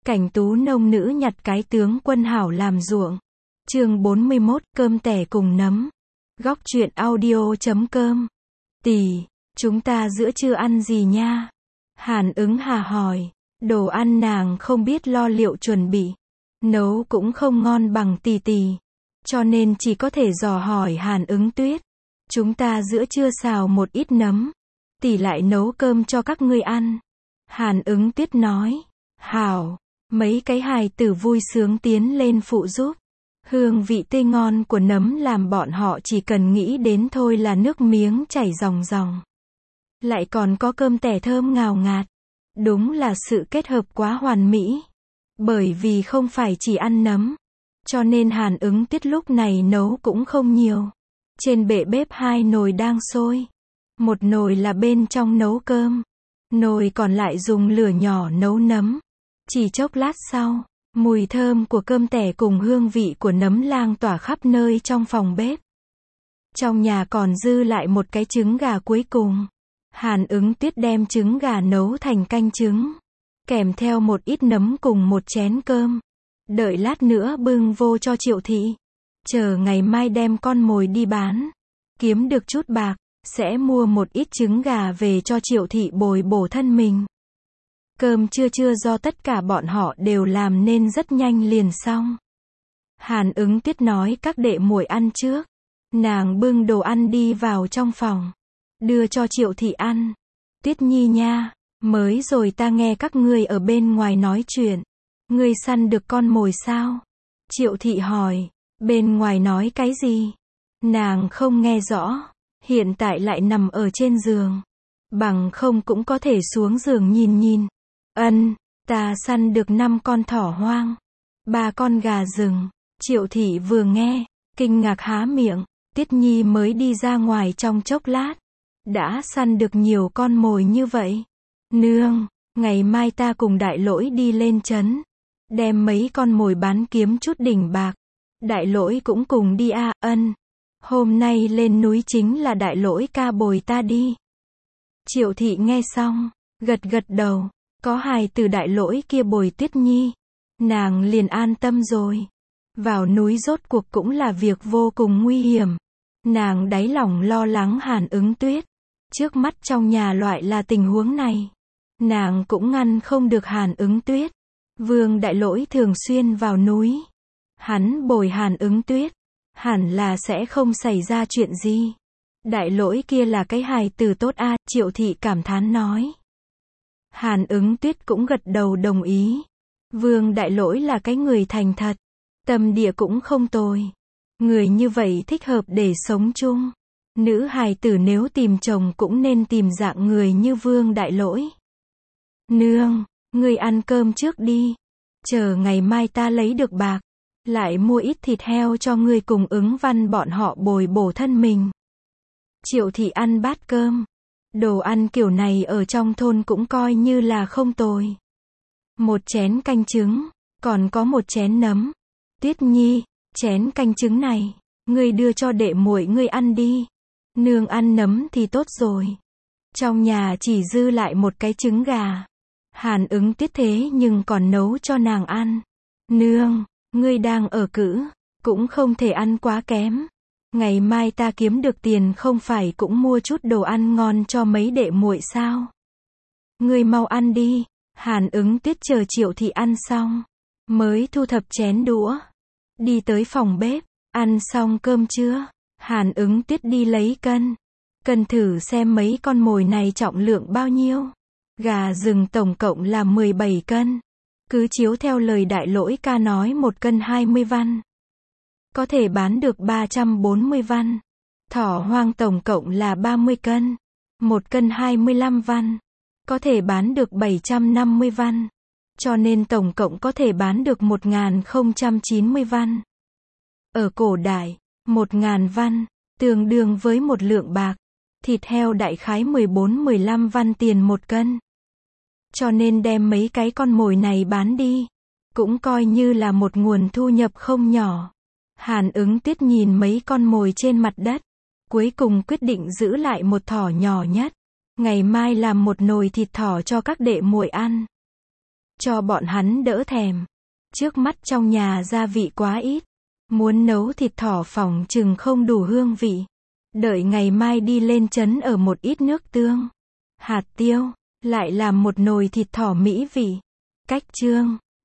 Cảnh tú nông nữ nhặt cái tướng quân hảo làm ruộng. Chương 41, cơm tẻ cùng nấm. Góc truyện audio.com. Tỷ, chúng ta giữa trưa ăn gì nha? Hàn Ứng Hà hỏi. Đồ ăn nàng không biết lo liệu chuẩn bị. Nấu cũng không ngon bằng tỷ tỷ. Cho nên chỉ có thể dò hỏi Hàn Ứng Tuyết. Chúng ta giữa trưa xào một ít nấm. Tỷ lại nấu cơm cho các ngươi ăn. Hàn Ứng Tuyết nói. Hảo. Mấy cái hài tử vui sướng tiến lên phụ giúp. Hương vị tươi ngon của nấm làm bọn họ chỉ cần nghĩ đến thôi là nước miếng chảy ròng ròng. Lại còn có cơm tẻ thơm ngào ngạt. Đúng là sự kết hợp quá hoàn mỹ. Bởi vì không phải chỉ ăn nấm. Cho nên Hàn Ứng Tuyết lúc này nấu cũng không nhiều. Trên bệ bếp 2 nồi đang sôi. Một nồi là bên trong nấu cơm. Nồi còn lại dùng lửa nhỏ nấu nấm. Chỉ chốc lát sau, mùi thơm của cơm tẻ cùng hương vị của nấm lan tỏa khắp nơi trong phòng bếp. Trong nhà còn dư lại một cái trứng gà cuối cùng. Hàn Ứng Tuyết đem trứng gà nấu thành canh trứng, kèm theo một ít nấm cùng một chén cơm. Đợi lát nữa bưng vô cho Triệu thị. Chờ ngày mai đem con mồi đi bán. Kiếm được chút bạc, sẽ mua một ít trứng gà về cho Triệu thị bồi bổ thân mình. Cơm trưa do tất cả bọn họ đều làm nên rất nhanh liền xong. Hàn Ứng Tuyết nói các đệ muội ăn trước. Nàng bưng đồ ăn đi vào trong phòng. Đưa cho Triệu thị ăn. Tuyết Nhi nha, mới rồi ta nghe các ngươi ở bên ngoài nói chuyện. Ngươi săn được con mồi sao? Triệu thị hỏi. Bên ngoài nói cái gì? Nàng không nghe rõ. Hiện tại lại nằm ở trên giường. Bằng không cũng có thể xuống giường nhìn. Ta săn được 5 con thỏ hoang, 3 con gà rừng. Triệu thị vừa nghe, kinh ngạc há miệng. Tiết Nhi mới đi ra ngoài trong chốc lát. Đã săn được nhiều con mồi như vậy. Nương, ngày mai ta cùng Đại Lỗi đi lên trấn. Đem mấy con mồi bán kiếm chút đỉnh bạc. Đại Lỗi cũng cùng đi à? Hôm nay lên núi chính là Đại Lỗi ca bồi ta đi. Triệu thị nghe xong, gật đầu. Có hài từ Đại Lỗi kia bồi Tuyết Nhi. Nàng liền an tâm rồi. Vào núi rốt cuộc cũng là việc vô cùng nguy hiểm. Nàng đáy lòng lo lắng Hàn Ứng Tuyết. Trước mắt trong nhà loại là tình huống này. Nàng cũng ngăn không được Hàn Ứng Tuyết. Vương Đại Lỗi thường xuyên vào núi. Hắn bồi Hàn Ứng Tuyết. Hẳn là sẽ không xảy ra chuyện gì. Đại Lỗi kia là cái hài tử tốt a, Triệu thị cảm thán nói. Hàn Ứng Tuyết cũng gật đầu đồng ý. Vương Đại Lỗi là cái người thành thật. Tâm địa cũng không tồi. Người như vậy thích hợp để sống chung. Nữ hài tử nếu tìm chồng cũng nên tìm dạng người như Vương Đại Lỗi. Nương, ngươi ăn cơm trước đi. Chờ ngày mai ta lấy được bạc. Lại mua ít thịt heo cho ngươi cùng Ứng Văn bọn họ bồi bổ thân mình. Triệu thị ăn bát cơm. Đồ ăn kiểu này ở trong thôn cũng coi như là không tồi. Một chén canh trứng, còn có một chén nấm. Tuyết Nhi, chén canh trứng này, ngươi đưa cho đệ muội ngươi ăn đi. Nương ăn nấm thì tốt rồi. Trong nhà chỉ dư lại một cái trứng gà. Hàn Ứng Tuyết thế nhưng còn nấu cho nàng ăn. Nương, ngươi đang ở cữ, cũng không thể ăn quá kém. Ngày mai ta kiếm được tiền không phải cũng mua chút đồ ăn ngon cho mấy đệ muội sao? Ngươi mau ăn đi. Hàn Ứng Tuyết chờ Triệu thị ăn xong, mới thu thập chén đũa. Đi tới phòng bếp, ăn xong cơm trưa. Hàn Ứng Tuyết đi lấy cân. Cân thử xem mấy con mồi này trọng lượng bao nhiêu. Gà rừng tổng cộng là 17 cân. Cứ chiếu theo lời Đại Lỗi ca nói 1 cân 20 văn. Có thể bán được 340 văn. Thỏ hoang tổng cộng là 30 cân. 1 cân 25 văn. Có thể bán được 750 văn. Cho nên tổng cộng có thể bán được 1090 văn. Ở cổ đại, 1000 văn, tương đương với 1 lượng bạc. Thịt heo đại khái 14-15 văn tiền 1 cân. Cho nên đem mấy cái con mồi này bán đi. Cũng coi như là một nguồn thu nhập không nhỏ. Hàn Ứng Tuyết nhìn mấy con mồi trên mặt đất. Cuối cùng quyết định giữ lại một thỏ nhỏ nhất. Ngày mai làm một nồi thịt thỏ cho các đệ muội ăn. cho bọn hắn đỡ thèm. Trước mắt trong nhà gia vị quá ít. Muốn nấu thịt thỏ phỏng chừng không đủ hương vị. Đợi ngày mai đi lên trấn ở một ít nước tương, hạt tiêu, lại làm một nồi thịt thỏ mỹ vị. Cách chương